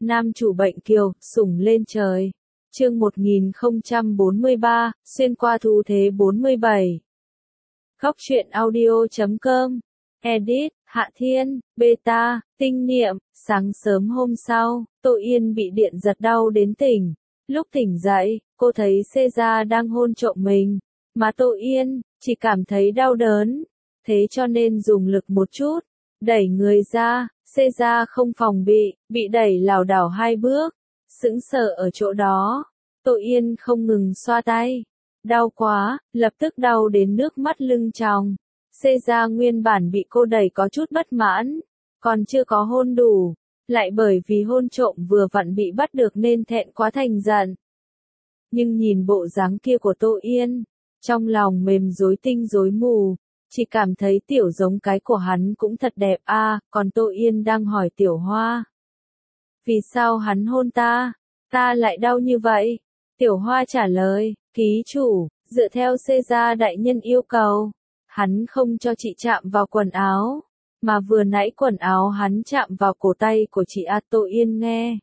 Nam chủ bệnh kiều, sủng lên trời. Chương 1043, xuyên qua thu thế 47. Góc truyện audio.com. Edit, Hạ Thiên, Beta, Tinh Niệm. Sáng sớm hôm sau, Tô Yên bị điện giật đau đến tỉnh. Lúc tỉnh dậy, cô thấy Caesar đang hôn trộm mình. Mà Tô Yên, chỉ cảm thấy đau đớn. Thế cho nên dùng lực một chút, đẩy người ra. Caesar không phòng bị đẩy lảo đảo 2 bước. Sững sờ ở chỗ đó. Tô Yên không ngừng xoa tay. Đau quá, lập tức đau đến nước mắt lưng tròng. Caesar nguyên bản bị cô đẩy có chút bất mãn. Còn chưa có hôn đủ. Lại bởi vì hôn trộm vừa vặn bị bắt được nên thẹn quá thành giận. Nhưng nhìn bộ dáng kia của Tô Yên, trong lòng mềm rối tinh rối mù. Chỉ cảm thấy tiểu giống cái của hắn cũng thật đẹp a. Còn Tô Yên đang hỏi Tiểu Hoa. Vì sao hắn hôn ta? Ta lại đau như vậy? Tiểu Hoa trả lời, ký chủ, dựa theo Caesar đại nhân yêu cầu. Hắn không cho chị chạm vào quần áo. Mà vừa nãy quần áo hắn chạm vào cổ tay của chị a. Tô Yên nghe.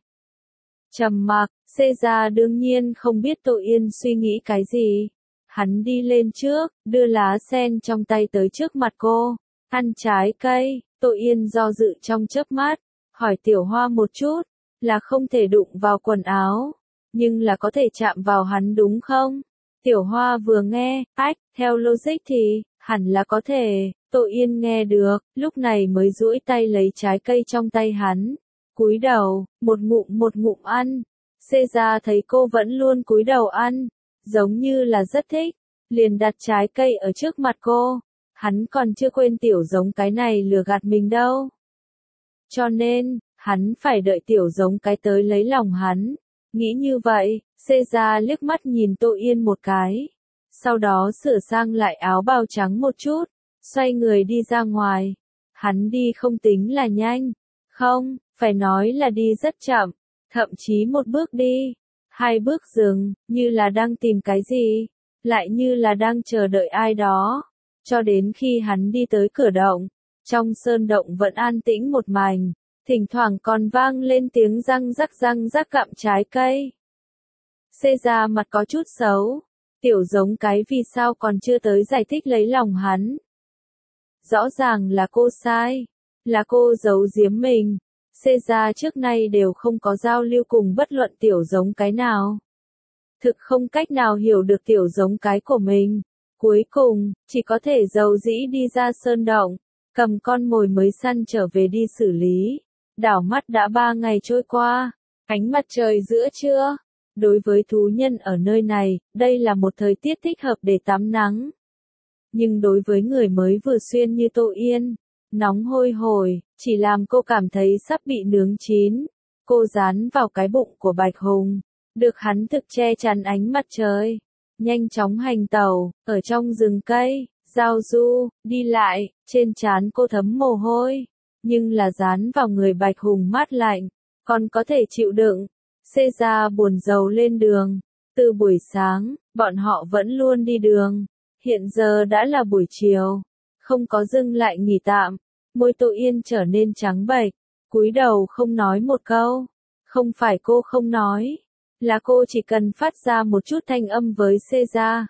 Trầm mặc, Caesar đương nhiên không biết Tô Yên suy nghĩ cái gì. Hắn đi lên trước, đưa lá sen trong tay tới trước mặt cô. Ăn trái cây. Tô Yên do dự trong chớp mắt. Hỏi Tiểu Hoa một chút. Là không thể đụng vào quần áo. Nhưng là có thể chạm vào hắn đúng không? Tiểu Hoa vừa nghe, theo logic thì, hẳn là có thể. Tô Yên nghe được, lúc này mới duỗi tay lấy trái cây trong tay hắn. Cúi đầu, một ngụm ăn. Caesar thấy cô vẫn luôn cúi đầu ăn. Giống như là rất thích, liền đặt trái cây ở trước mặt cô. Hắn còn chưa quên tiểu giống cái này lừa gạt mình đâu. Cho nên, hắn phải đợi tiểu giống cái tới lấy lòng hắn. Nghĩ như vậy, Caesar liếc mắt nhìn Tô Yên một cái. Sau đó sửa sang lại áo bào trắng một chút, xoay người đi ra ngoài. Hắn đi không tính là nhanh. Không, phải nói là đi rất chậm. Thậm chí một bước đi. 2 bước dừng, như là đang tìm cái gì, lại như là đang chờ đợi ai đó. Cho đến khi hắn đi tới cửa động, trong sơn động vẫn an tĩnh một mảnh, thỉnh thoảng còn vang lên tiếng răng rắc gặm trái cây. Caesar mặt có chút xấu, tiểu giống cái vì sao còn chưa tới giải thích lấy lòng hắn. Rõ ràng là cô sai, là cô giấu giếm mình. Caesar trước nay đều không có giao lưu cùng bất luận tiểu giống cái nào. Thực không cách nào hiểu được tiểu giống cái của mình. Cuối cùng, chỉ có thể giàu dĩ đi ra sơn động, cầm con mồi mới săn trở về đi xử lý. Đảo mắt đã 3 ngày trôi qua, ánh mặt trời giữa trưa. Đối với thú nhân ở nơi này, đây là một thời tiết thích hợp để tắm nắng. Nhưng đối với người mới vừa xuyên như Tô Yên, nóng hôi hổi, chỉ làm cô cảm thấy sắp bị nướng chín. Cô dán vào cái bụng của Bạch Hùng, được hắn thực che chắn ánh mặt trời. Nhanh chóng hành tẩu, ở trong rừng cây, giao du, đi lại, trên trán cô thấm mồ hôi. Nhưng là dán vào người Bạch Hùng mát lạnh, còn có thể chịu đựng. Caesar buồn rầu lên đường. Từ buổi sáng, bọn họ vẫn luôn đi đường. Hiện giờ đã là buổi chiều. Không có dừng lại nghỉ tạm. Môi Tô Yên trở nên trắng bệch, cúi đầu không nói một câu. Không phải cô không nói, là cô chỉ cần phát ra một chút thanh âm với Caesar,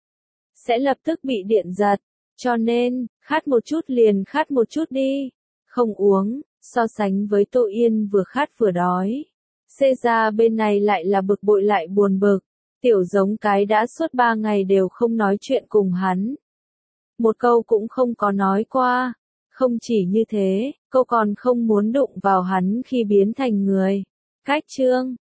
sẽ lập tức bị điện giật. Cho nên, khát một chút liền khát một chút đi. Không uống, so sánh với Tô Yên vừa khát vừa đói. Caesar bên này lại là bực bội lại buồn bực. Tiểu giống cái đã suốt 3 ngày đều không nói chuyện cùng hắn. Một câu cũng không có nói qua. Không chỉ như thế, cô còn không muốn đụng vào hắn khi biến thành người. Cách chương